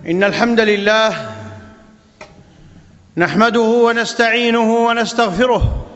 إن الحمد لله نحمده ونستعينه ونستغفره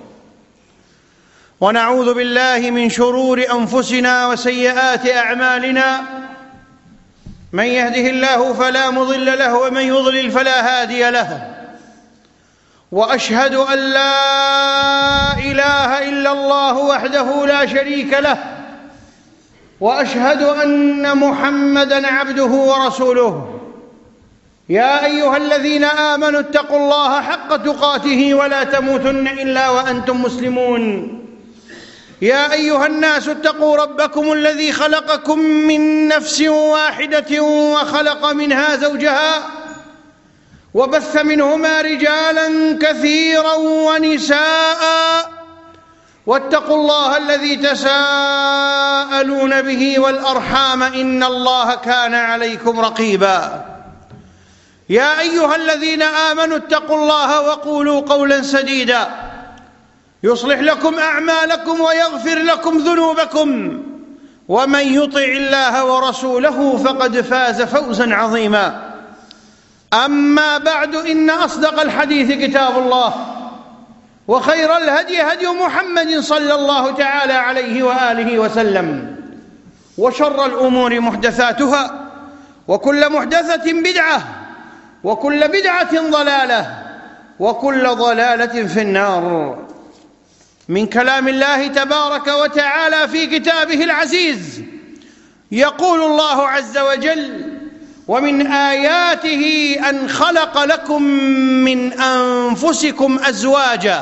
ونعوذ بالله من شرور أنفسنا وسيئات أعمالنا. من يهده الله فلا مضل له ومن يضلل فلا هادي له، وأشهد أن لا إله إلا الله وحده لا شريك له، وأشهد أن محمدًا عبده ورسوله. يا أيها الذين آمنوا اتقوا الله حق تقاته ولا تموتن إلا وأنتم مسلمون. يا أيها الناس اتقوا ربكم الذي خلقكم من نفس واحدة وخلق منها زوجها وبث منهما رجالا كثيرا ونساء، واتقوا الله الذي تساءلون به والأرحام إن الله كان عليكم رقيبا. يا أيها الذين آمنوا اتقوا الله وقولوا قولا سديدا يصلح لكم أعمالكم ويغفر لكم ذنوبكم، ومن يطع الله ورسوله فقد فاز فوزا عظيما. أما بعد، إن أصدق الحديث كتاب الله، وخير الهدي هدي محمد صلى الله تعالى عليه وآله وسلم، وشر الأمور محدثاتها، وكل محدثة بدعة، وكل بدعة ضلالة، وكل ضلالة في النار. من كلام الله تبارك وتعالى في كتابه العزيز يقول الله عز وجل: ومن آياته أن خلق لكم من أنفسكم أزواجا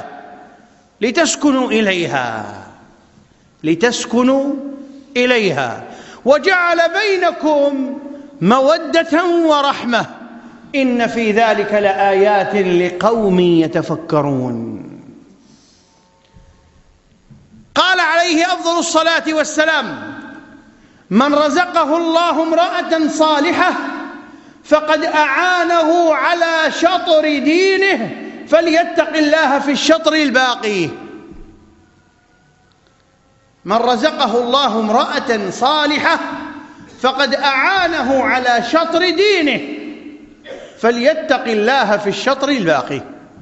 لتسكنوا إليها وجعل بينكم مودة ورحمة إن في ذلك لآيات لقوم يتفكرون. قال عليه أفضل الصلاة والسلام: من رزقه الله امرأة صالحة فقد أعانه على شطر دينه فليتق الله في الشطر الباقي. من رزقه الله امرأة صالحة فقد أعانه على شطر دينه فليتق الله في الشطر الباقي.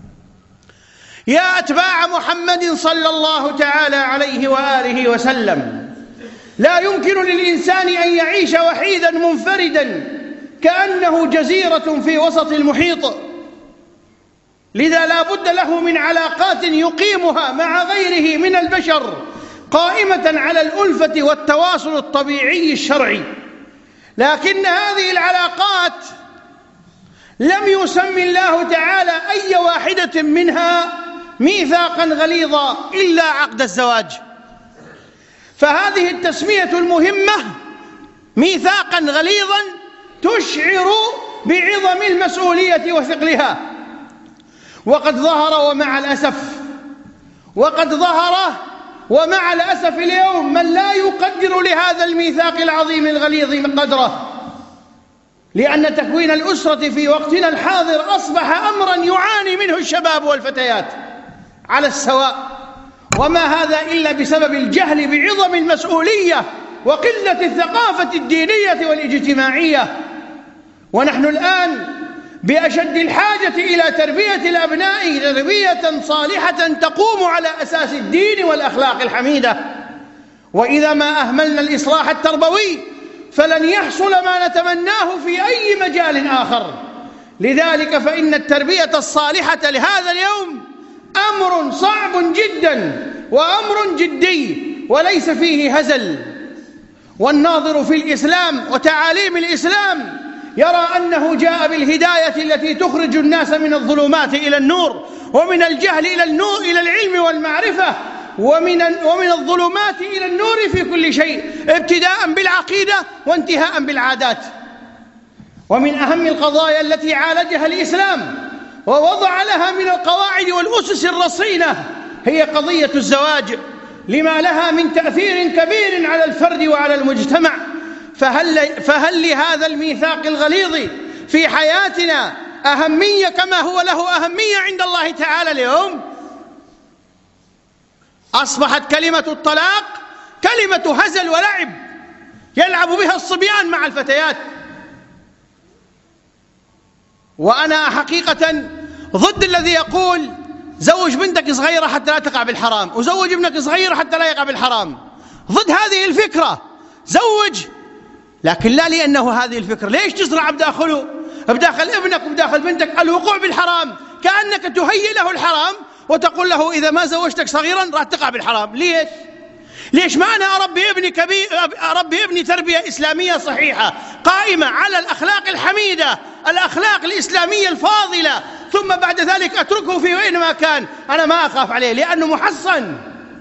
يا أتباع محمد صلى الله تعالى عليه وآله وسلم، لا يمكن للإنسان أن يعيش وحيدا منفردا كأنه جزيرة في وسط المحيط، لذا لا بد له من علاقات يقيمها مع غيره من البشر قائمة على الألفة والتواصل الطبيعي الشرعي. لكن هذه العلاقات لم يسمي الله تعالى أي واحدة منها ميثاقا غليظا إلا عقد الزواج، فهذه التسمية المهمة ميثاقا غليظا تشعر بعظم المسؤولية وثقلها. وقد ظهر ومع الأسف اليوم من لا يقدر لهذا الميثاق العظيم الغليظ من قدره، لأن تكوين الأسرة في وقتنا الحاضر أصبح أمرا يعاني منه الشباب والفتيات على السواء، وما هذا إلا بسبب الجهل بعظم المسؤولية وقلة الثقافة الدينية والاجتماعية. ونحن الآن بأشد الحاجة إلى تربية الأبناء تربية صالحة تقوم على أساس الدين والأخلاق الحميدة. وإذا ما أهملنا الإصلاح التربوي فلن يحصل ما نتمناه في أي مجال آخر. لذلك فإن التربية الصالحة لهذا اليوم أمر صعب جدا وأمر جدي وليس فيه هزل. والناظر في الإسلام وتعاليم الإسلام يرى أنه جاء بالهداية التي تخرج الناس من الظلمات إلى النور، ومن الجهل إلى النور إلى العلم والمعرفة، ومن الظلمات إلى النور في كل شيء، ابتداء بالعقيدة وانتهاء بالعادات. ومن أهم القضايا التي عالجها الإسلام ووضع لها من القواعد والأسس الرصينة هي قضية الزواج، لما لها من تأثير كبير على الفرد وعلى المجتمع. فهل لهذا الميثاق الغليظ في حياتنا أهمية كما هو له أهمية عند الله تعالى اليوم؟ أصبحت كلمة الطلاق كلمة هزل ولعب يلعب بها الصبيان مع الفتيات. وأنا حقيقة ضد الذي يقول زوج بنتك صغيرة حتى لا تقع بالحرام، وزوج ابنك صغير حتى لا يقع بالحرام. ضد هذه الفكرة. زوج، لكن لا لأنه هذه الفكرة. ليش تزرع بداخل ابنك وبداخل بنتك الوقوع بالحرام، كأنك تهيئ له الحرام وتقول له إذا ما زوجتك صغيرا راح تقع بالحرام. ليش ما أنا أربي ابني تربية إسلامية صحيحة قائمة على الأخلاق الحميدة، الأخلاق الإسلامية الفاضلة، ثم بعد ذلك أتركه في وين ما كان، أنا ما أخاف عليه لأنه محصن.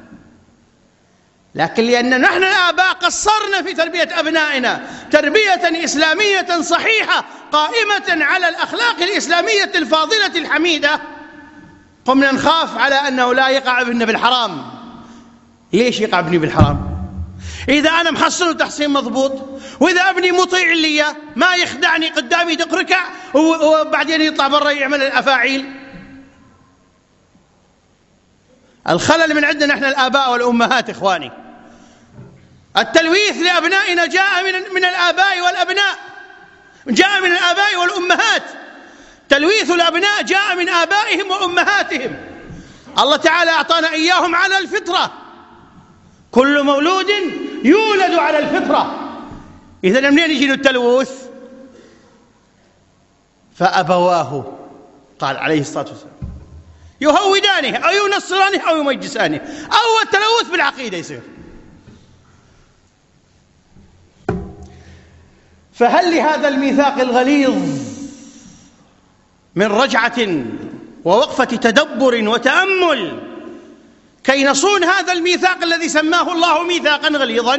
لكن لأن نحن الآباء قصرنا في تربية أبنائنا تربية إسلامية صحيحة قائمة على الأخلاق الإسلامية الفاضلة الحميدة، قمنا نخاف على أنه لا يقع ابننا بالحرام. ليش يقع ابني بالحرام؟ إذا أنا محصنه تحصين مضبوط، وإذا ابني مطيع لي ما يخدعني قدامي دق ركع وبعدين يطلع برا يعمل الأفاعيل. الخلل من عندنا نحن الآباء والأمهات. إخواني، التلويث لأبنائنا جاء من الآباء والأبناء، جاء من الآباء والأمهات. تلويث الأبناء جاء من آبائهم وأمهاتهم. الله تعالى أعطانا إياهم على الفطرة، كل مولود يولد على الفطرة. إذا منين يجي التلوث؟ فأبواه، قال عليه الصلاة والسلام، يهودانه أو ينصرانه أو يمجسانه، أو التلوث بالعقيدة يصير. فهل لهذا الميثاق الغليظ من رجعة ووقفة تدبر وتأمل كي نصون هذا الميثاق الذي سماه الله ميثاقا غليظا؟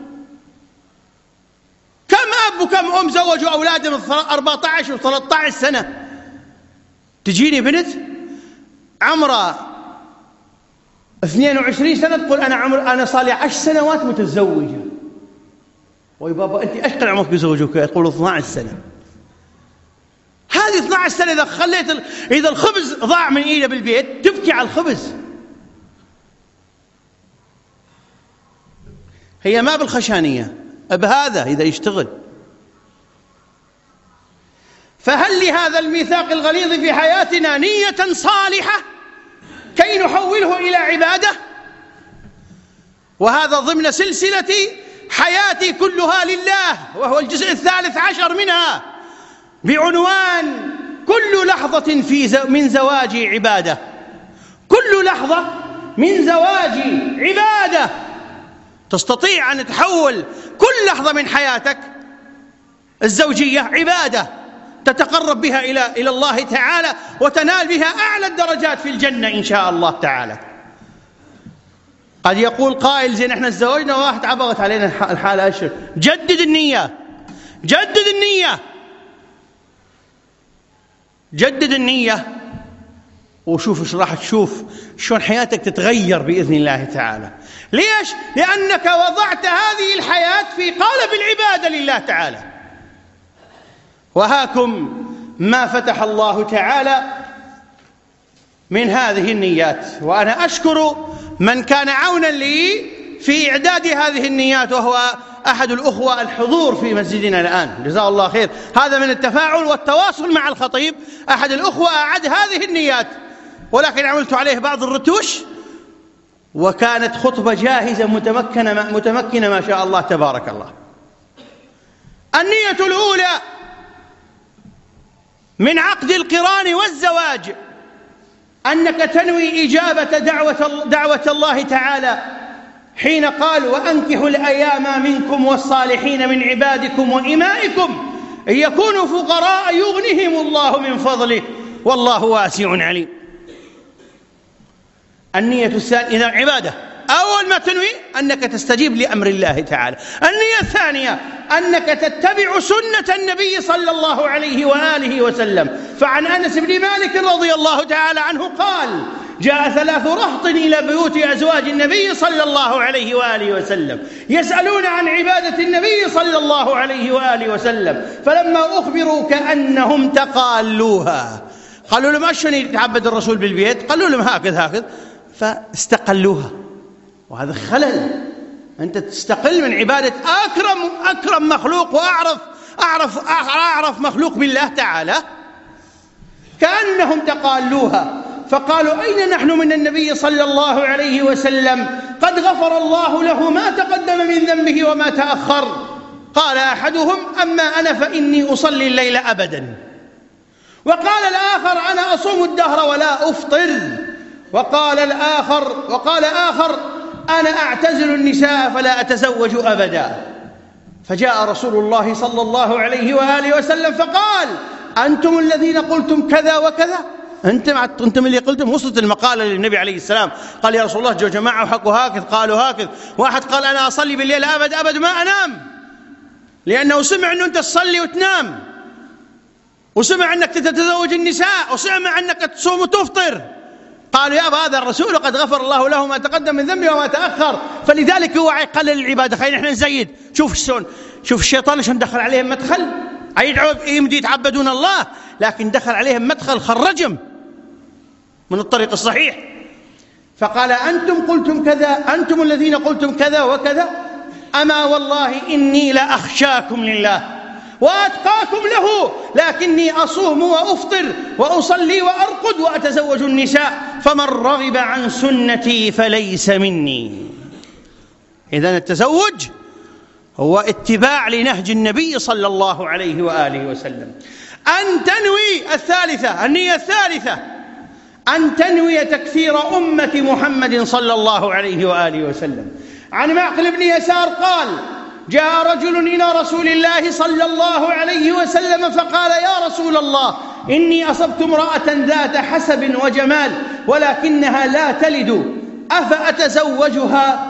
كم أب وكم أم زوجوا أولادهم 14 و13 سنة. تجيني بنت عمرها 22 سنة تقول أنا صار لي 10 سنوات متزوجة. ويا بابا أنت أشقل عمرك بزوجك؟ تقول 12 سنة. هذه 12 سنة إذا الخبز ضاع من إيده بالبيت تبكي على الخبز. هي ما بالخشانية بهذا إذا يشتغل. فهل لهذا الميثاق الغليظ في حياتنا نية صالحة كي نحوله إلى عبادة؟ وهذا ضمن سلسلة حياتي كلها لله، وهو الجزء 13 منها، بعنوان كل لحظة من زواجي عبادة. كل لحظة من زواجي عبادة. تستطيع أن تحول كل لحظة من حياتك الزوجية عبادة تتقرب بها إلى الله تعالى وتنال بها أعلى الدرجات في الجنة إن شاء الله تعالى. قد يقول قائل زين احنا تزوجنا واحد عبغت علينا الحالة أشهر. جدد النية، جدد النية، جدد النية، وشوف ايش راح تشوف شلون حياتك تتغير بإذن الله تعالى. ليش؟ لأنك وضعت هذه الحياة في قالب العبادة لله تعالى. وهاكم ما فتح الله تعالى من هذه النيات. وأنا أشكر من كان عونا لي في إعداد هذه النيات، وهو أحد الأخوة الحضور في مسجدنا الآن، جزاه الله خير. هذا من التفاعل والتواصل مع الخطيب. أحد الأخوة أعد هذه النيات، ولكن عملت عليه بعض الرتوش، وكانت خطبة جاهزة متمكنة ما شاء الله تبارك الله. النية الأولى من عقد القران والزواج أنك تنوي إجابة دعوة الله تعالى حين قال: وأنكحوا الأيام منكم والصالحين من عبادكم وإمائكم إن يكونوا فقراء يغنهم الله من فضله والله واسع عليم. النية الثانية إذا عبادة، أول ما تنوي أنك تستجيب لأمر الله تعالى. النية الثانية أنك تتبع سنة النبي صلى الله عليه وآله وسلم. فعن أنس بن مالك رضي الله تعالى عنه قال: جاء 3 رهط إلى بيوت أزواج النبي صلى الله عليه وآله وسلم يسألون عن عبادة النبي صلى الله عليه وآله وسلم، فلما أخبروا كأنهم تقالوها. قالوا لهم: أشون يتعبد الرسول بالبيت؟ قالوا لهم: هكذا فاستقلوها. وهذا خلل. أنت تستقل من عبادة أكرم مخلوق وأعرف مخلوق بالله تعالى، كأنهم تقالوها، فقالوا: أين نحن من النبي صلى الله عليه وسلم؟ قد غفر الله له ما تقدم من ذنبه وما تأخر. قال أحدهم: أما أنا فإني أصلي الليل أبدا. وقال الآخر: أنا أصوم الدهر ولا أفطر. وقال آخر: أنا أعتزل النساء فلا أتزوج أبدا. فجاء رسول الله صلى الله عليه وآله وسلم فقال: أنتم الذين قلتم كذا وكذا؟ أنتم اللي قلتم. وصلت المقالة للنبي عليه السلام، قال: يا رسول الله، جو جماعة وحكوا هكذا، قالوا هكذا. واحد قال: أنا أصلي بالليل أبد ما أنام، لأنه سمع أنه أنت تصلي وتنام، وسمع أنك تتزوج النساء، وسمع أنك تصوم وتفطر. قالوا: يا أبا هذا الرسول قد غفر الله له ما تقدم من ذنبه وما تأخر، فلذلك هو يقلل العبادة. خلينا احنا نزيد. شوف الشيطان شلون دخل عليهم مدخل، يدعوا يمدي يتعبدون الله، لكن دخل عليهم مدخل خرجهم من الطريق الصحيح. فقال: أنتم قلتم كذا، أنتم الذين قلتم كذا وكذا، أما والله إني لأخشاكم لله وأتقاكم له، لكني أصوم وأفطر وأصلي وأرقد وأتزوج النساء، فمن رغب عن سنتي فليس مني. إذن التزوج هو اتباع لنهج النبي صلى الله عليه وآله وسلم. أن تنوي الثالثة، النية الثالثة، أن تنوي تكثير أمة محمد صلى الله عليه وآله وسلم. عن معقل بن يسار قال: جاء رجل إلى رسول الله صلى الله عليه وسلم فقال: يا رسول الله، إني أصبت امرأة ذات حسب وجمال ولكنها لا تلد، أفأتزوجها؟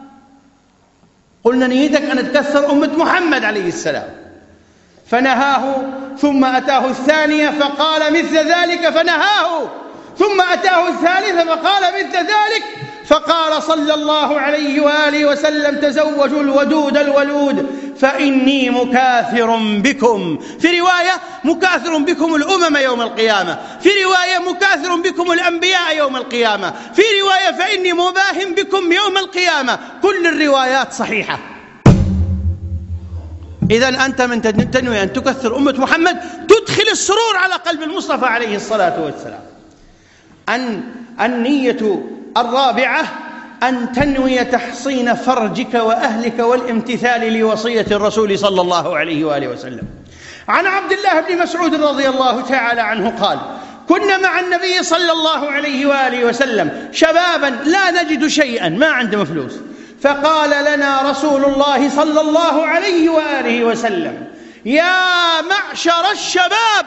قلنا: نيتك أن تكثر أمة محمد عليه السلام. فنهاه، ثم أتاه الثانية فقال مثل ذلك فنهاه، ثم أتاه الثالثة فقال مثل ذلك، فقال صلى الله عليه وآله وسلم: تزوجوا الودود الولود فإني مكاثر بكم. في رواية: مكاثر بكم الأمم يوم القيامة، في رواية: مكاثر بكم الأنبياء يوم القيامة، في رواية: فإني مباهم بكم يوم القيامة. كل الروايات صحيحة. إذن أنت من تنوي أن تكثر أمة محمد تدخل السرور على قلب المصطفى عليه الصلاة والسلام. النية الرابعة: أن تنوي تحصين فرجك وأهلك والامتثال لوصية الرسول صلى الله عليه وآله وسلم. عن عبد الله بن مسعود رضي الله تعالى عنه قال: كنا مع النبي صلى الله عليه وآله وسلم شبابا لا نجد شيئا، ما عندنا فلوس، فقال لنا رسول الله صلى الله عليه وآله وسلم: يا معشر الشباب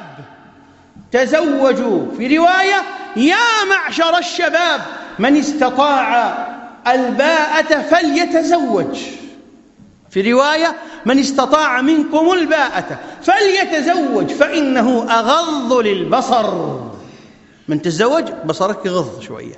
تزوجوا. في رواية: يا معشر الشباب من استطاع الباءة فليتزوج. في رواية: من استطاع منكم الباءة فليتزوج فإنه أغض للبصر. من تتزوج بصرك يغض شوية،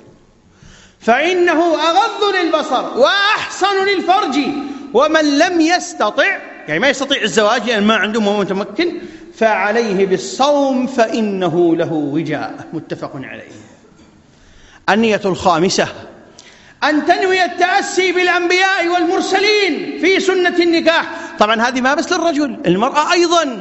فإنه أغض للبصر وأحصن للفرج. ومن لم يستطع، يعني ما يستطيع الزواج يعني ما عنده متمكن، فعليه بالصوم فإنه له وجاء. متفق عليه. النية الخامسة: أن تنوي التأسي بالأنبياء والمرسلين في سنة النكاح. طبعا هذه ما بس للرجل، المرأة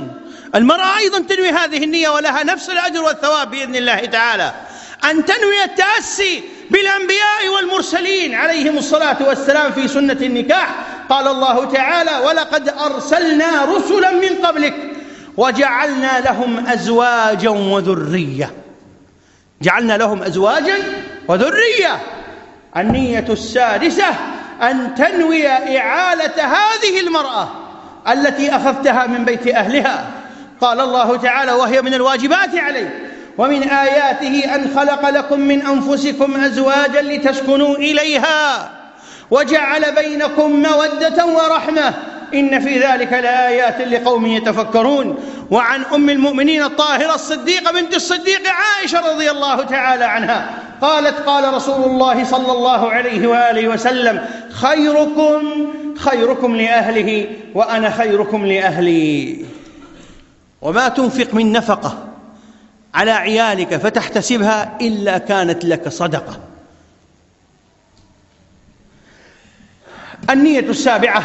أيضا تنوي هذه النية ولها نفس الأجر والثواب بإذن الله تعالى. أن تنوي التأسي بالأنبياء والمرسلين عليهم الصلاة والسلام في سنة النكاح. قال الله تعالى: ولقد أرسلنا رسلا من قبلك وجعلنا لهم أزواجا وذرية. جعلنا لهم أزواجا وذرية. النية السادسة: أن تنوي إعالة هذه المرأة التي أخذتها من بيت أهلها. قال الله تعالى وهي من الواجبات عليه: ومن آياته أن خلق لكم من أنفسكم أزواجا لتسكنوا إليها وجعل بينكم مودة ورحمة إن في ذلك لآيات لقوم يتفكرون. وعن أم المؤمنين الطاهرة الصديقة بنت الصديق عائشة رضي الله تعالى عنها قالت: قال رسول الله صلى الله عليه وآله وسلم: خيركم لأهله وأنا خيركم لأهلي. وما تنفق من نفقة على عيالك فتحتسبها إلا كانت لك صدقة. النية السابعة: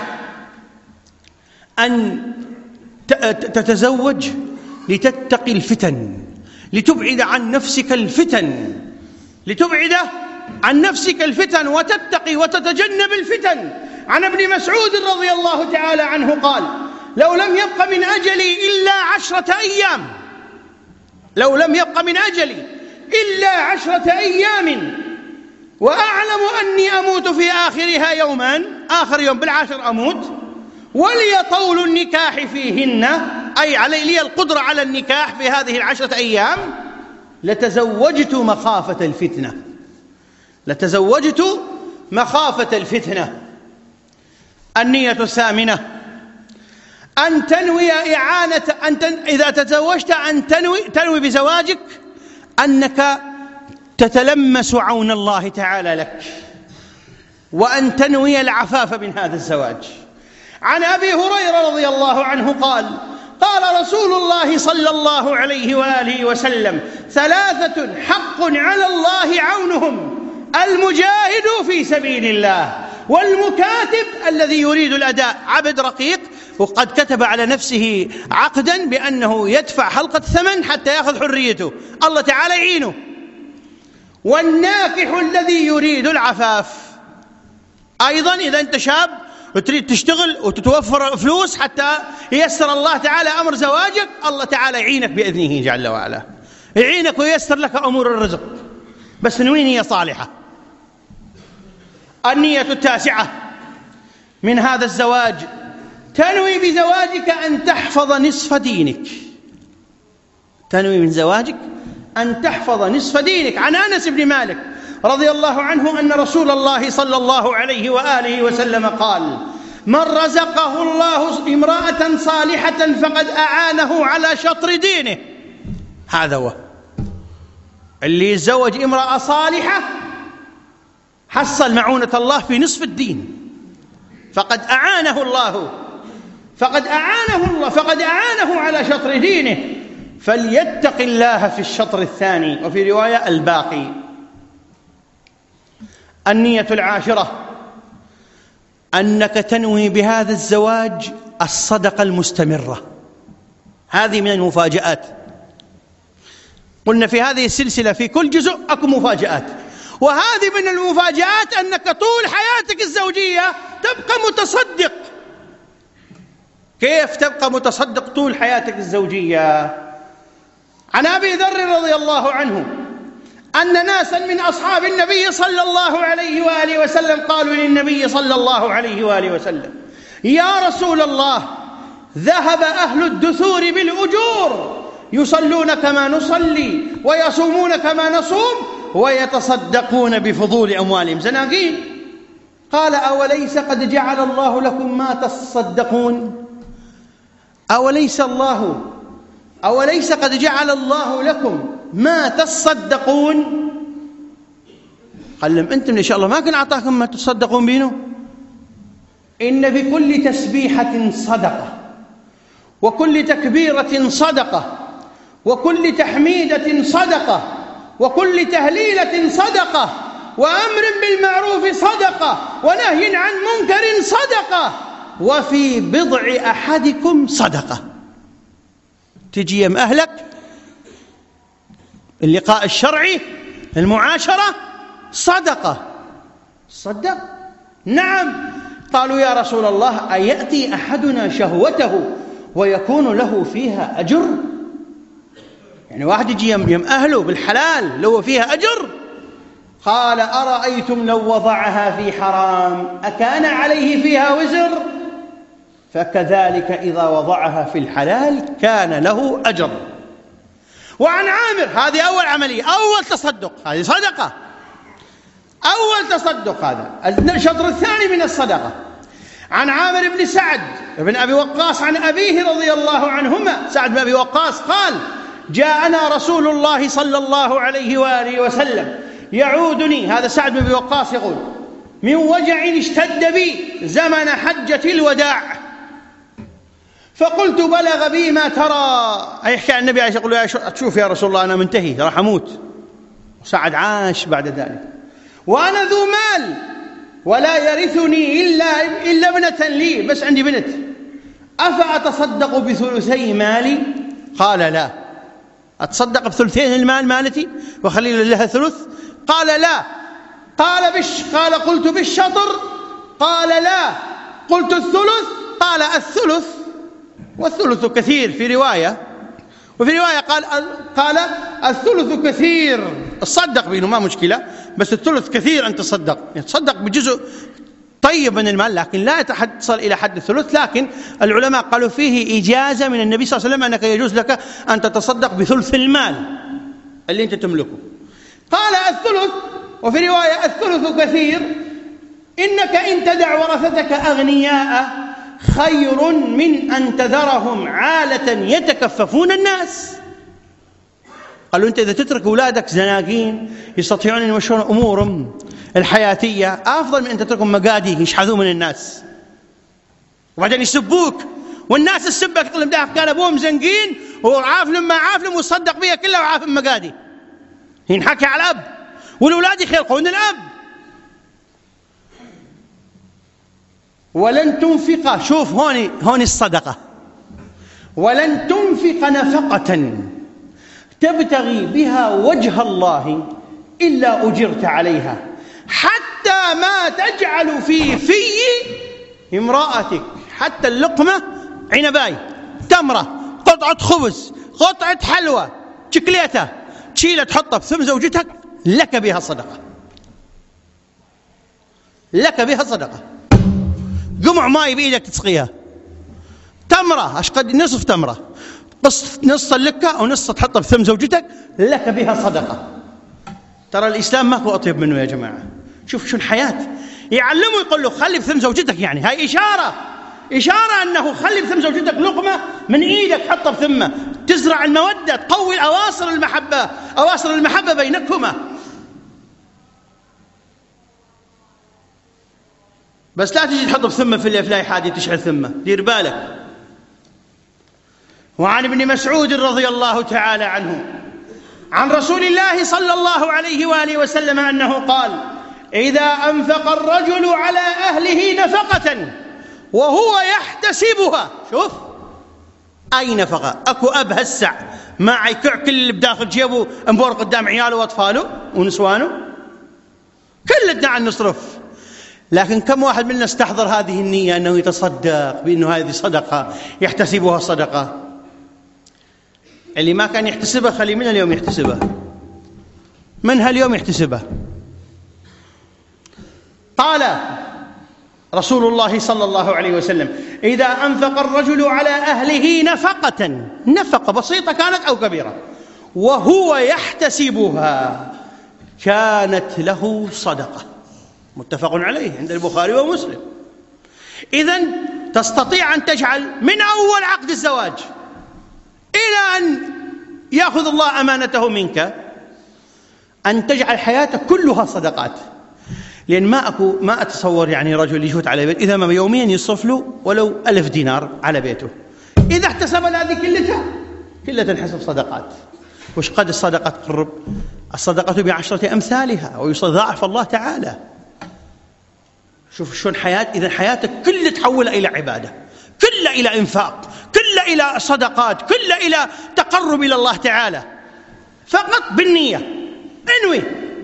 أن تتزوج لتتقي الفتن، لتبعد عن نفسك الفتن، لتبعد عن نفسك الفتن وتتقي وتتجنب الفتن. عن ابن مسعود رضي الله تعالى عنه قال: لو لم يبق من أجلي إلا 10 أيام، لو لم يبق من أجلي إلا 10 أيام وأعلم أني أموت في آخرها يوما، آخر يوم بالعاشر أموت، ولي طول النكاح فيهن، أي علي لي القدرة على النكاح في هذه 10 أيام، لتزوجت مخافة الفتنة، لتزوجت مخافة الفتنة. النية الثامنة أن تنوي إعانة، إذا تزوجت أن تنوي بزواجك أنك تتلمس عون الله تعالى لك، وأن تنوي العفاف من هذا الزواج. عن أبي هريرة رضي الله عنه قال: قال رسول الله صلى الله عليه وآله وسلم: 3 حق على الله عونهم: المجاهد في سبيل الله، والمكاتب الذي يريد الأداء، عبد رقيق وقد كتب على نفسه عقدا بأنه يدفع حلقة ثمن حتى يأخذ حريته، الله تعالى يعينه، والناكح الذي يريد العفاف. أيضا إذا أنت شاب وتريد تشتغل وتتوفر فلوس حتى ييسر الله تعالى أمر زواجك، الله تعالى يعينك بإذنه جل وعلا، يعينك وييسر لك أمور الرزق، بس نوي نية صالحة. النية التاسعة من هذا الزواج: تنوي بزواجك أن تحفظ نصف دينك، تنوي من زواجك أن تحفظ نصف دينك. عن أنس بن مالك رضي الله عنه أن رسول الله صلى الله عليه وآله وسلم قال: من رزقه الله امرأة صالحة فقد أعانه على شطر دينه. هذا هو اللي يتزوج امرأة صالحة حصل معونة الله في نصف الدين، فقد أعانه الله، فقد أعانه على شطر دينه، فليتق الله في الشطر الثاني، وفي رواية الباقي. النية العاشرة أنك تنوي بهذا الزواج الصدقة المستمرة. هذه من المفاجآت، قلنا في هذه السلسلة في كل جزء أكو مفاجآت، وهذه من المفاجآت أنك طول حياتك الزوجية تبقى متصدق. كيف تبقى متصدق طول حياتك الزوجية؟ عن أبي ذر رضي الله عنه أن ناسا من أصحاب النبي صلى الله عليه وآله وسلم قالوا للنبي صلى الله عليه وآله وسلم: يا رسول الله، ذهب أهل الدثور بالأجور، يصلون كما نصلي ويصومون كما نصوم ويتصدقون بفضول أموالهم، زناقين. قال: أوليس قد جعل الله لكم ما تصدقون؟ أوليس قد جعل الله لكم ما تصدقون؟ قال لهم: أنتم إن شاء الله ما كان أعطاكم ما تصدقون بينه. إن بكل تسبيحة صدقة، وكل تكبيرة صدقة، وكل تحميدة صدقة، وكل تهليلة صدقة، وأمر بالمعروف صدقة، ونهي عن منكر صدقة، وفي بضع أحدكم صدقة. تجي يم أهلك، اللقاء الشرعي، المعاشرة، صدقة. صدق؟ نعم. قالوا: يا رسول الله، أيأتي أحدنا شهوته ويكون له فيها أجر؟ يعني واحد يجي يم أهله بالحلال لو فيها أجر؟ قال: أرأيتم لو وضعها في حرام أكان عليه فيها وزر؟ فكذلك إذا وضعها في الحلال كان له أجر. وعن عامر، هذه أول عملية، أول تصدق، هذه صدقة، أول تصدق، هذا الشطر الثاني من الصدقة. عن عامر بن سعد بن أبي وقاص عن أبيه رضي الله عنهما، سعد بن أبي وقاص قال: جاءنا رسول الله صلى الله عليه وآله وسلم يعودني، هذا سعد بن أبي وقاص يقول: من وجع اشتد بي زمن حجة الوداع، فقلت: بلغ بي ما ترى. يحكي عن النبي عليه الصلاة والسلام، يقول: شوف يا رسول الله، أنا منتهي، راح أموت. وسعد عاش بعد ذلك، وأنا ذو مال ولا يرثني إلا ابنة لي، بس عندي بنت، أفأتصدق بثلثي مالي؟ قال: لا. أتصدق بثلثين المال مالتي وخلي لها ثلث؟ قال لا. قال قلت بالشطر؟ قال لا. قلت الثلث؟ قال الثلث، والثلث كثير في رواية، وفي رواية قال الثلث كثير، تصدق بينه ما مشكلة، بس الثلث كثير أن تصدق، يتصدق بجزء طيب من المال لكن لا تصل إلى حد الثلث. لكن العلماء قالوا فيه إجازة من النبي صلى الله عليه وسلم أنك يجوز لك أن تتصدق بثلث المال اللي أنت تملكه. قال الثلث، وفي رواية الثلث كثير، إنك إن تدع ورثتك أغنياء خير من أن تذرهم عالة يتكففون الناس. قالوا أنت إذا تترك أولادك زناقين يستطيعون أن يمشون أمورهم الحياتية أفضل من أن تتركهم مقادي يشحذون من الناس وبعدين يسبوك، والناس السبك يقول لهم كان أبوهم زنقين وعافلهم ما عافلهم وصدق بيها كلها وعافهم مقادي. ينحكي على الأب والأولاد يخلقون الأب. ولن تنفق، شوف هون الصدقة، ولن تنفق نفقة تبتغي بها وجه الله إلا أجرت عليها حتى ما تجعل في امرأتك، حتى اللقمة عنباي، تمرة، قطعة خبز، قطعة حلوى، شكليتة تشيلها تحطها بثم زوجتك لك بها صدقة، لك بها صدقة. قمع ماي بإيدك تسقيها، تمرة أشقد نصف تمرة، نص اللكة أو نص تحطها بثم زوجتك لك بها صدقة. ترى الإسلام ما هو أطيب منه يا جماعة. شوف شو الحياة، يعلمه يقول له خلي بثم زوجتك، يعني هاي إشارة أنه خلي بثم زوجتك لقمة من إيدك حطها بثمه، تزرع المودة، تقوي أواصر المحبة بينكما. بس لا تجي تحط بثمه في الأفلاي حادي تشعل ثمه، دير بالك. وعن ابن مسعود رضي الله تعالى عنه عن رسول الله صلى الله عليه وآله وسلم أنه قال: إذا أنفق الرجل على أهله نفقة وهو يحتسبها، شوف أي نفقة، أكو أب هسع ما يكع كل اللي بداخل جيبه انبور قدام عياله وأطفاله ونسوانه، كل عن نصرف. لكن كم واحد منا استحضر هذه النية أنه يتصدق بأنه هذه صدقة يحتسبها صدقة؟ اللي ما كان يحتسبها خلي من اليوم يحتسبها، من هاليوم يحتسبها. قال رسول الله صلى الله عليه وسلم: إذا أنفق الرجل على أهله نفقة بسيطة كانت أو كبيرة وهو يحتسبها كانت له صدقة. متفق عليه عند البخاري ومسلم. إذن تستطيع أن تجعل من أول عقد الزواج إلى أن يأخذ الله أمانته منك أن تجعل حياتك كلها صدقات. لأن ما أتصور يعني رجل يجهد على بيت إذا ما يوميا يصرف له ولو 1000 دينار على بيته، إذا احتسب هذه كلها تنحسب صدقات. وش قد الصدقة تقرب؟ الصدقة ب10 أمثالها ويضاعف الله تعالى. شوف شلون حياة. إذا حياتك كلها تحولها إلى عبادة، كلها إلى إنفاق، كلها إلى صدقات، كلها إلى تقرب إلى الله تعالى، فقط بالنية. انوي.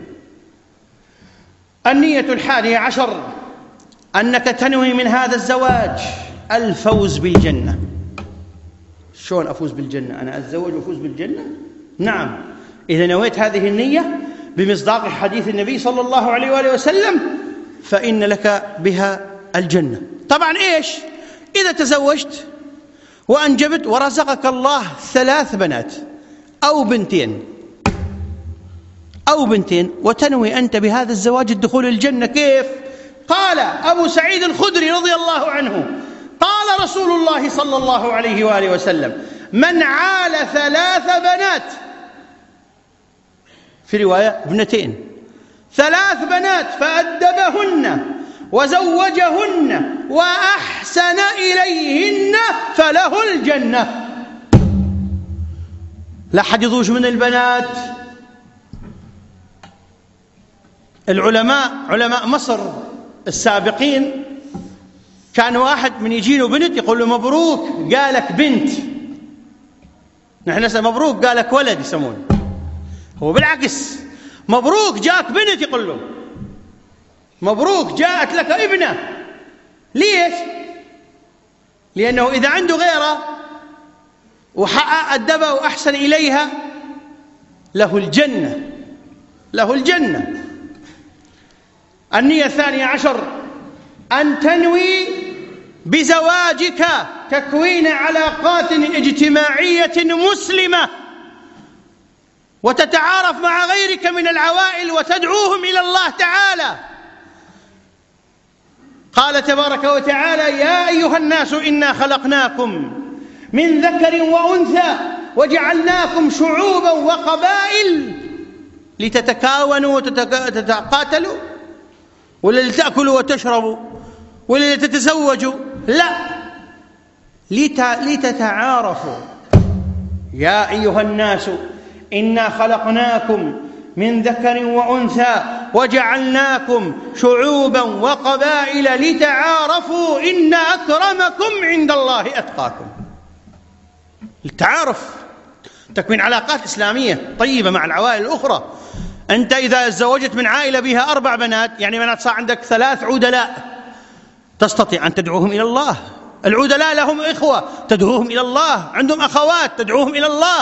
النية 11 أنك تنوي من هذا الزواج الفوز بالجنة. شلون أفوز بالجنة؟ أنا أتزوج وأفوز بالجنة؟ نعم، إذا نويت هذه النية بمصداق حديث النبي صلى الله عليه وآله وسلم فإن لك بها الجنة. طبعا إيش؟ إذا تزوجت وأنجبت ورزقك الله 3 بنات أو بنتين وتنوي أنت بهذا الزواج الدخول الجنة، كيف؟ قال أبو سعيد الخدري رضي الله عنه: قال رسول الله صلى الله عليه وآله وسلم: من عال 3 بنات، في رواية 2، 3 بنات فأدبهن وزوجهن وأحسن إليهن فله الجنة. لا حد يضوج من البنات. علماء مصر السابقين كان واحد من يجيله بنت يقول له: مبروك، قالك بنت. نحن هسه مبروك قالك ولد يسمون، هو بالعكس مبروك جاءك بنت يقول له مبروك جاءت لك ابنة. ليش؟ لأنه إذا عنده غيره وحقق أدبها وأحسن إليها له الجنة، له الجنة. النية 12 أن تنوي بزواجك تكوين علاقات اجتماعية مسلمة وتتعارف مع غيرك من العوائل وتدعوهم إلى الله تعالى. قال تبارك وتعالى: يا أيها الناس إنا خلقناكم من ذكر وأنثى وجعلناكم شعوبا وقبائل لتتكاونوا وتتقاتلوا ولا لتأكلوا وتشربوا ولا لتتزوجوا، لا، لتتعارفوا. يا أيها الناس إنا خلقناكم من ذكر وأنثى وجعلناكم شعوبا وقبائل لتعارفوا إن أكرمكم عند الله أتقاكم. التعارف، تكوين علاقات إسلامية طيبة مع العوائل الأخرى. أنت إذا تزوجت من عائلة بها 4 بنات، يعني بنات صار عندك 3 عدلاء، تستطيع أن تدعوهم إلى الله. العدلاء لهم إخوة تدعوهم إلى الله، عندهم أخوات تدعوهم إلى الله،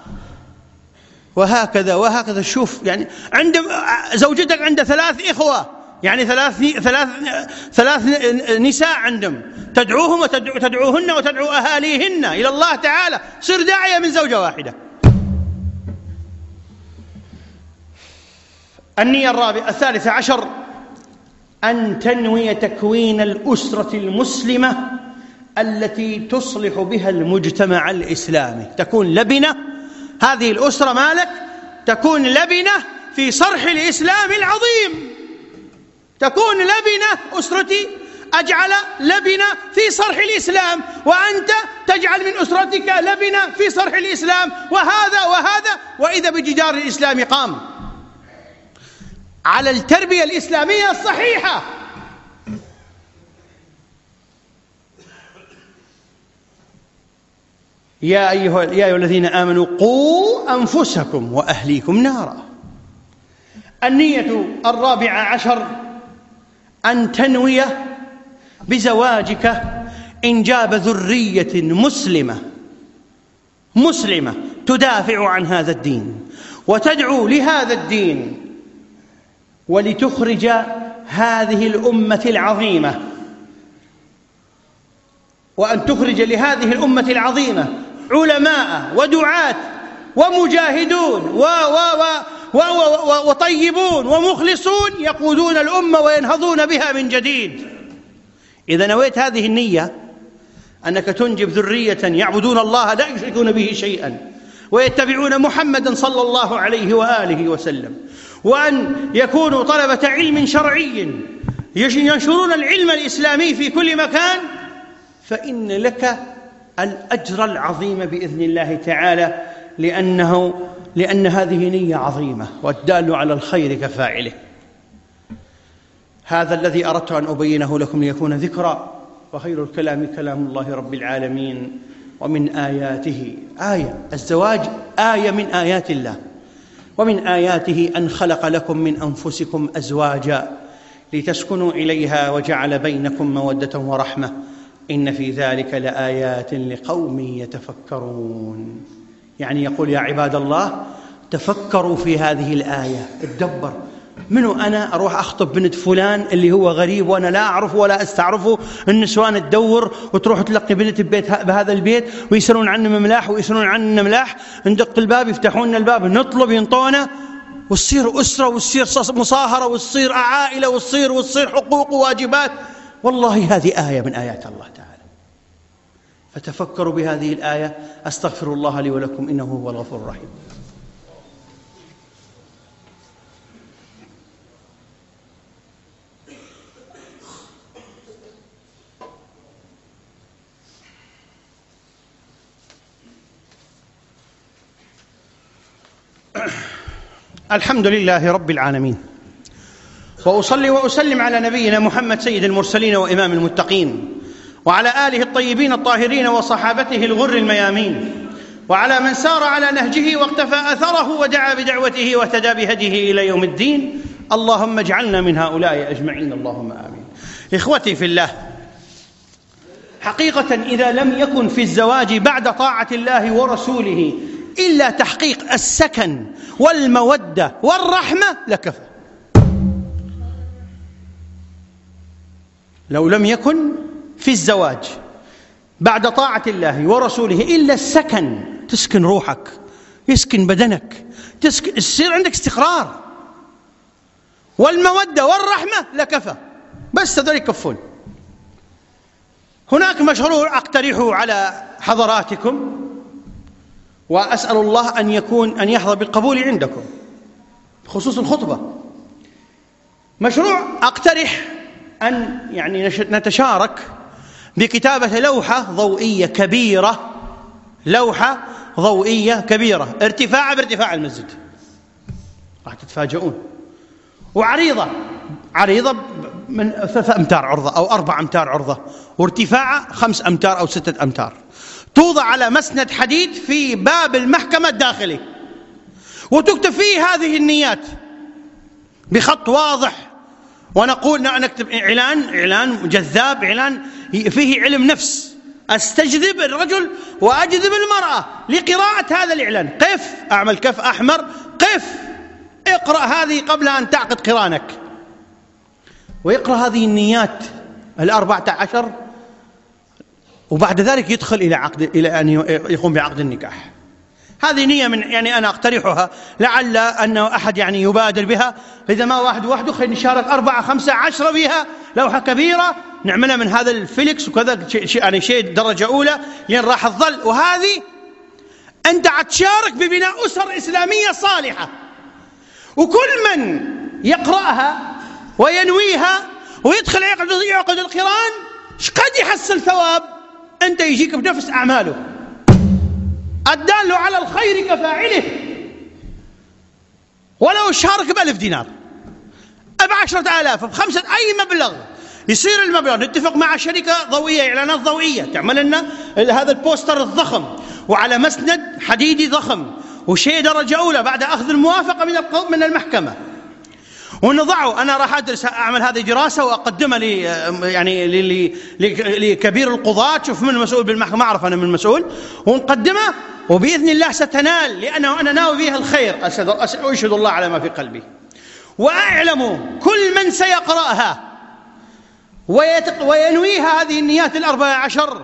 وهكذا وهكذا. شوف يعني عند زوجتك عندها 3 إخوة، يعني ثلاث نساء عندهم، تدعوهم وتدعوهن وتدعو أهاليهن إلى الله تعالى، صير داعية من زوجة واحدة. النية 13 أن تنوي تكوين الأسرة المسلمة التي تصلح بها المجتمع الإسلامي، تكون لبنة. هذه الأسرة مالك تكون لبنة في صرح الإسلام العظيم، تكون لبنة. أسرتي أجعل لبنة في صرح الإسلام، وأنت تجعل من أسرتك لبنة في صرح الإسلام، وهذا وإذا بجدار الإسلام قام على التربية الإسلامية الصحيحة. يا أيها الذين آمنوا قوا أنفسكم وأهليكم نارا. النية 14 أن تنوي بزواجك إنجاب ذرية مسلمة تدافع عن هذا الدين وتدعو لهذا الدين، ولتخرج هذه الأمة العظيمة، وأن تخرج لهذه الأمة العظيمة علماء ودعاة ومجاهدون وطيبون ومخلصون يقودون الأمة وينهضون بها من جديد. إذا نويت هذه النية أنك تنجب ذرية يعبدون الله لا يشركون به شيئا ويتبعون محمدا صلى الله عليه وآله وسلم، وأن يكونوا طلبة علم شرعي ينشرون العلم الإسلامي في كل مكان، فإن لك الأجر العظيم بإذن الله تعالى، لأن هذه نية عظيمة، والدال على الخير كفاعله. هذا الذي أردت أن أبينه لكم ليكون ذكرى، وخير الكلام كلام الله رب العالمين. ومن آياته الزواج آية من آيات الله، ومن آياته أن خلق لكم من أنفسكم أزواجا لتسكنوا إليها وجعل بينكم مودة ورحمة إن في ذلك لآيات لقوم يتفكرون. يعني يقول يا عباد الله تفكروا في هذه الآية، اتدبر. منو أنا أروح أخطب بنت فلان اللي هو غريب وأنا لا أعرفه ولا أستعرفه؟ النسوان تدور وتروح تلقي بنت بهذا البيت ويسألون عن مملاح ويسألون عن ملاح، ندق الباب يفتحون الباب نطلب ينطونا، وتصير أسرة وتصير مصاهرة وتصير عائلة وتصير حقوق وواجبات. والله هذه آية من آيات الله تعالى، فتفكروا بهذه الآية. أستغفر الله لي ولكم إنه هو الغفور الرحيم. الحمد لله رب العالمين، وأصلي وأسلم على نبينا محمد سيد المرسلين وإمام المتقين، وعلى آله الطيبين الطاهرين وصحابته الغر الميامين. وعلى من سار على نهجه واقتفى أثره ودعا بدعوته واهتدى بهديه إلى يوم الدين. اللهم اجعلنا من هؤلاء أجمعين، اللهم آمين. إخوتي في الله، حقيقة إذا لم يكن في الزواج بعد طاعة الله ورسوله إلا تحقيق السكن والمودة والرحمة لكفى. لو لم يكن في الزواج بعد طاعة الله ورسوله إلا السكن، تسكن روحك، يسكن بدنك، يصير عندك استقرار، والمودة والرحمة لكفى، بس هذول يكفون. هناك مشروع أقترحه على حضراتكم، وأسأل الله أن يحظى بالقبول عندكم بخصوص الخطبة. مشروع أقترح أن نتشارك بكتابة لوحة ضوئية كبيرة، لوحة ضوئية كبيرة ارتفاعها بارتفاع المسجد، راح تتفاجؤون، وعريضة من 3 أمتار عرضة أو 4 أمتار عرضة، وارتفاعها 5 أمتار أو 6 أمتار، توضع على مسند حديد في باب المحكمة الداخلي، وتكتب فيه هذه النيات بخط واضح، ونقول نكتب إعلان جذاب، إعلان فيه علم نفس، أستجذب الرجل وأجذب المرأة لقراءة هذا الإعلان. قف، أعمل كف أحمر، قف، اقرأ هذه قبل أن تعقد قرانك، ويقرأ هذه النيات 14، وبعد ذلك يدخل إلى أن يقوم بعقد النكاح. هذه نية أنا أقترحها، لعل أنه أحد يبادر بها، إذا ما واحد وحده خلينا نشارك 4 5 10 بها، لوحة كبيرة نعملها من هذا الفليكس وكذا، شيء درجة أولى لين راح تظل. وهذه أنت تشارك ببناء أسر إسلامية صالحة، وكل من يقرأها وينويها ويدخل يعقد القران قد يحصل ثواب، أنت يجيك بنفس أعماله، الدال على الخير كفاعله، ولو شارك ب1000 دينار، ب10,000، ب5، أي مبلغ يصير المبلغ. نتفق مع شركة ضوئية، إعلانات ضوئية، تعمل لنا هذا البوستر الضخم وعلى مسند حديدي ضخم وشيء درجة أولى بعد أخذ الموافقة من المحكمة، ونضعه. أنا راح أدرس، أعمل هذه دراسة وأقدمها لكبير القضاة، شوف من المسؤول بالمحكمة، أعرف أنا من المسؤول، ونقدمها وبإذن الله ستنال، لأنه أنا ناوي فيها الخير، أشهد الله على ما في قلبي. وأعلم كل من سيقرأها وينويها هذه النيات 14،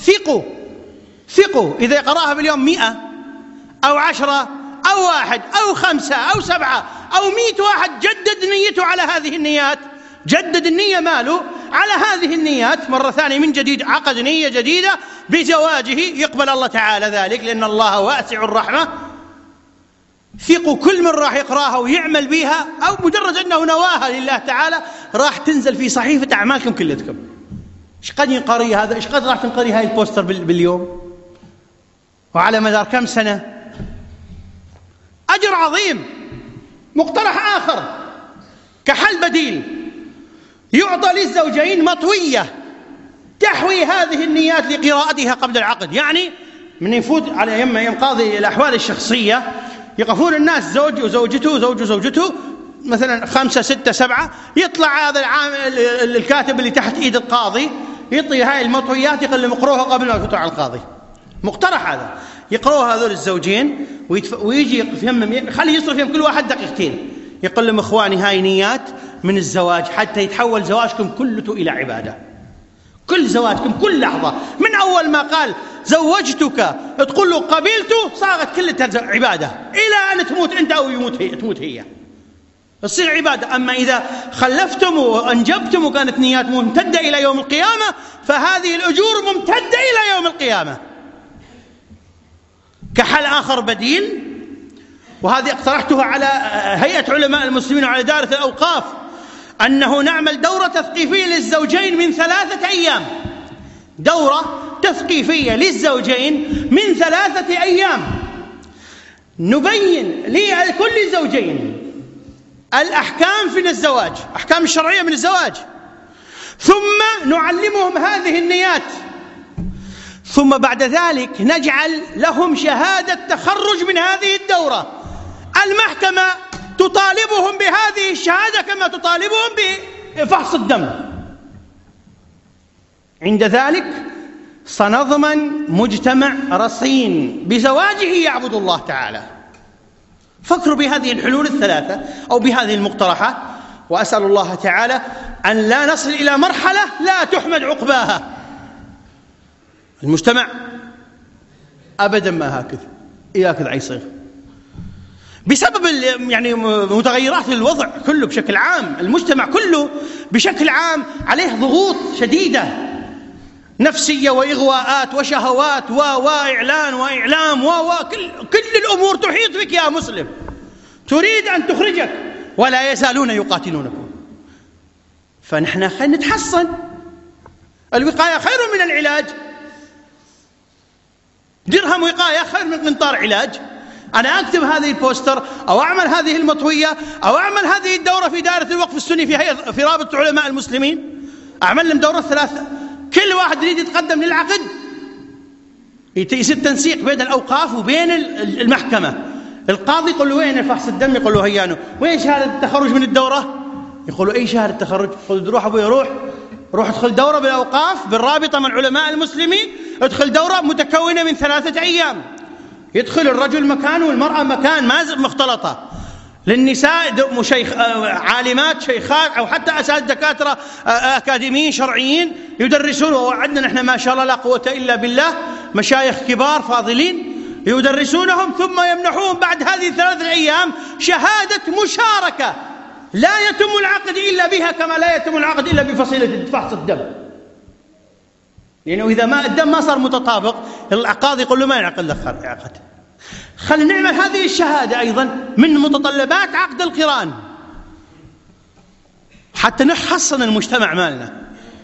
ثقوا إذا قرأها باليوم 100 أو 10 أو 1 أو 5 أو 7 أو 100 واحد جدد نيته على هذه النيات، جدد النية ماله على هذه النيات مرة ثانية من جديد، عقد نية جديدة بزواجه، يقبل الله تعالى ذلك، لأن الله واسع الرحمة. ثقوا كل من راح يقراها ويعمل بها، أو مجرد أنه نواها لله تعالى، راح تنزل في صحيفة أعمالكم كلتكم. إيش قد ينقري هذا؟ إيش قد راح تنقري هاي البوستر باليوم؟ وعلى مدار كم سنة؟ أجر عظيم. مقترح آخر كحل بديل، يعطى للزوجين مطوية تحوي هذه النيات لقراءتها قبل العقد. من يفوت على يم قاضي الأحوال الشخصية، يقفون الناس زوج وزوجته، زوج وزوجته، مثلا 5 6 7، يطلع هذا الكاتب اللي تحت إيد القاضي يعطي هاي المطويات، يقول لهم اقروها قبل ما يفوتوا على القاضي. مقترح هذا، يقروها هذول الزوجين ويجي يفهم، خلي يصرف يوم كل واحد 2 دقيقة، يقول لهم اخواني هاي نيات من الزواج حتى يتحول زواجكم كلته إلى عبادة. كل زواجكم كل لحظة من أول ما قال زوجتك تقول له قبلته، صارت كلها عبادة إلى أن تموت أنت أو تموت هي، تصير عبادة. أما إذا خلفتم وأنجبتم وكانت نيات ممتدة إلى يوم القيامة، فهذه الأجور ممتدة إلى يوم القيامة. كحل آخر بديل، وهذه اقترحتها على هيئة علماء المسلمين وعلى دائرة الأوقاف، أنه نعمل دورة تثقيفية للزوجين من 3 أيام، دورة تثقيفية للزوجين من 3 أيام، نبين لكل زوجين الأحكام في الزواج، أحكام الشرعية من الزواج، ثم نعلمهم هذه النيات، ثم بعد ذلك نجعل لهم شهادة تخرج من هذه الدورة. المحكمة تطالبهم بهذه الشهادة كما تطالبهم بفحص الدم. عند ذلك سنضمن مجتمع رصين بزواجه يعبد الله تعالى. فكروا بهذه الحلول الثلاثة أو بهذه المقترحات، وأسأل الله تعالى أن لا نصل إلى مرحلة لا تحمد عقباها. المجتمع أبدا ما هكذا، هكذا يصير بسبب يعني متغيرات الوضع كله بشكل عام. المجتمع كله بشكل عام عليه ضغوط شديدة نفسية وإغواءات وشهوات وإعلان وإعلام كل الأمور تحيط بك يا مسلم، تريد أن تخرجك ولا يزالون يقاتلونكم. فنحن نتحصن، الوقاية خير من العلاج. درهم وقاية خير من قنطار علاج. أنا أكتب هذه البوستر أو أعمل هذه المطوية أو أعمل هذه الدورة في دائرة الوقف السني في رابطة علماء المسلمين، أعمل لهم دورة ثلاثة، كل واحد يريد يتقدم للعقد يصير تنسيق بين الأوقاف وبين المحكمة. القاضي يقول له وين الفحص الدم؟ يقول له هيانه. وين شهادة التخرج من الدورة؟ يقول له أي شهادة التخرج؟ يقول له روح أبوي روح ادخل دورة بالأوقاف بالرابطة من علماء المسلمين، ادخل دورة متكونة من 3 أيام، يدخل الرجل مكان والمرأة مكان، ما مختلطة، للنساء عالمات شيخات أو أساتذة دكاترة أكاديميين شرعيين يدرسون. ووعدنا نحن ما شاء الله لا قوة إلا بالله مشايخ كبار فاضلين يدرسونهم، ثم يمنحوهم بعد هذه 3 أيام شهادة مشاركة لا يتم العقد إلا بها، كما لا يتم العقد إلا بفصيلة فحص الدم. لأنه إذا ما الدم ما صار متطابق القاضي يقول له ما ينعقد لك عقد. خلينا نعمل هذه الشهادة أيضا من متطلبات عقد القران حتى نحصن المجتمع مالنا.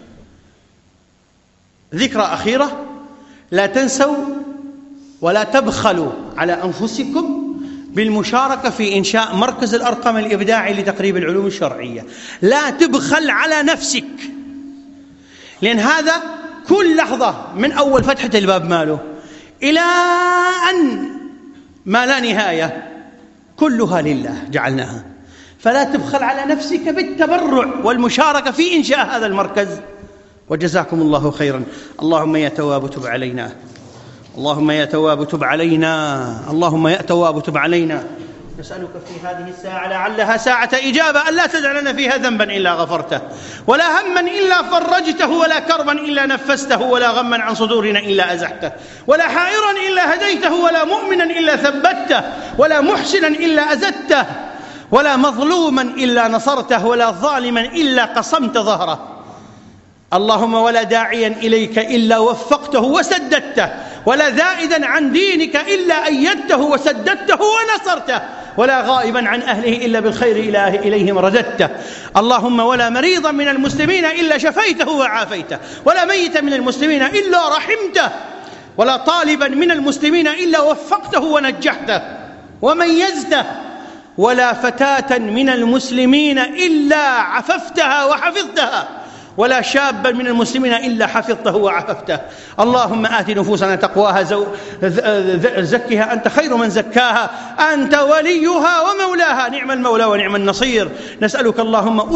ذكرى أخيرة: لا تنسوا ولا تبخلوا على أنفسكم بالمشاركة في إنشاء مركز الأرقم الإبداعي لتقريب العلوم الشرعية. لا تبخل على نفسك، لأن هذا كل لحظة من أول فتحة الباب ماله إلى أن ما لا نهاية كلها لله جعلناها. فلا تبخل على نفسك بالتبرع والمشاركة في إنشاء هذا المركز، وجزاكم الله خيرا. اللهم يا تواب تب علينا، اللهم يا تواب تب علينا، اللهم يا تواب تب علينا. نسألك في هذه الساعة لعلها ساعة إجابة أن لا تدع لنا فيها ذنبا إلا غفرته، ولا هما إلا فرجته، ولا كربا إلا نفسته، ولا غما عن صدورنا إلا أزحته، ولا حائرا إلا هديته، ولا مؤمنا إلا ثبته، ولا محسنا إلا أزدته، ولا مظلوما إلا نصرته، ولا ظالما إلا قصمت ظهره. اللهم ولا داعيا إليك إلا وفقته وسددته، ولا زائدا عن دينك إلا أيدته وسددته ونصرته، ولا غائبا عن أهله إلا بالخير إليهم رددته. اللهم ولا مريضا من المسلمين إلا شفيته وعافيته، ولا ميتا من المسلمين إلا رحمته، ولا طالبا من المسلمين إلا وفقته ونجحته وميزته، ولا فتاة من المسلمين إلا عففتها وحفظتها، ولا شابا من المسلمين إلا حفظته وعففته. اللهم آت نفوسنا تقواها زكها أنت خير من زكاها، أنت وليها ومولاها، نعم المولى ونعم النصير. نسألك اللهم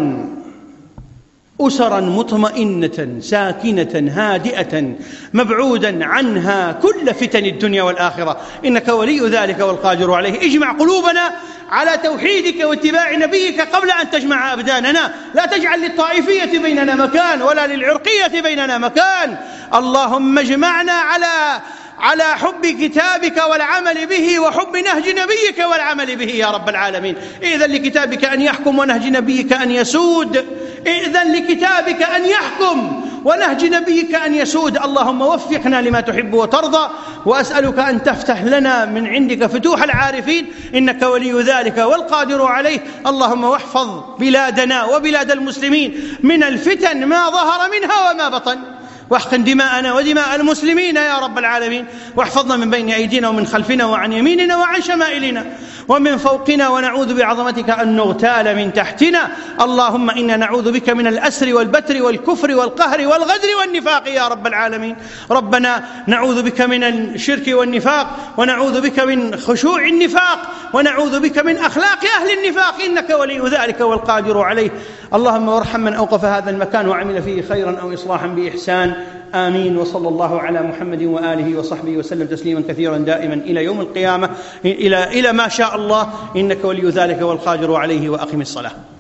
أسرا مطمئنة ساكنة هادئة مبعودا عنها كل فتن الدنيا والآخرة، إنك ولي ذلك والقادر عليه. اجمع قلوبنا على توحيدك واتباع نبيك قبل أن تجمع أبداننا، لا تجعل للطائفية بيننا مكان ولا للعرقية بيننا مكان. اللهم اجمعنا على حب كتابك والعمل به، وحب نهج نبيك والعمل به يا رب العالمين. إذن لكتابك أن يحكم ونهج نبيك أن يسود، إذن لكتابك أن يحكم ونهج نبيك أن يسود. اللهم وفقنا لما تحب وترضى، وأسألك أن تفتح لنا من عندك فتوح العارفين، إنك ولي ذلك والقادر عليه. اللهم واحفظ بلادنا وبلاد المسلمين من الفتن ما ظهر منها وما بطن، واحقن دماءنا ودماء المسلمين يا رب العالمين، واحفظنا من بين أيدينا ومن خلفنا وعن يميننا وعن شمائلنا ومن فوقنا، ونعوذ بعظمتك أن نغتال من تحتنا. اللهم إنا نعوذ بك من الأسر والبتر والكفر والقهر والغدر والنفاق يا رب العالمين. ربنا نعوذ بك من الشرك والنفاق، ونعوذ بك من خشوع النفاق، ونعوذ بك من أخلاق أهل النفاق، إنك ولي ذلك والقادر عليه. اللهم وارحم من أوقف هذا المكان وعمل فيه خيرا أو إصلاحا بإحسان. آمين. وصلى الله على محمد وآله وصحبه وسلم تسليما كثيرا دائما إلى يوم القيامة، إلى ما شاء الله، إنك ولي ذلك والقادر عليه. وأقم الصلاة.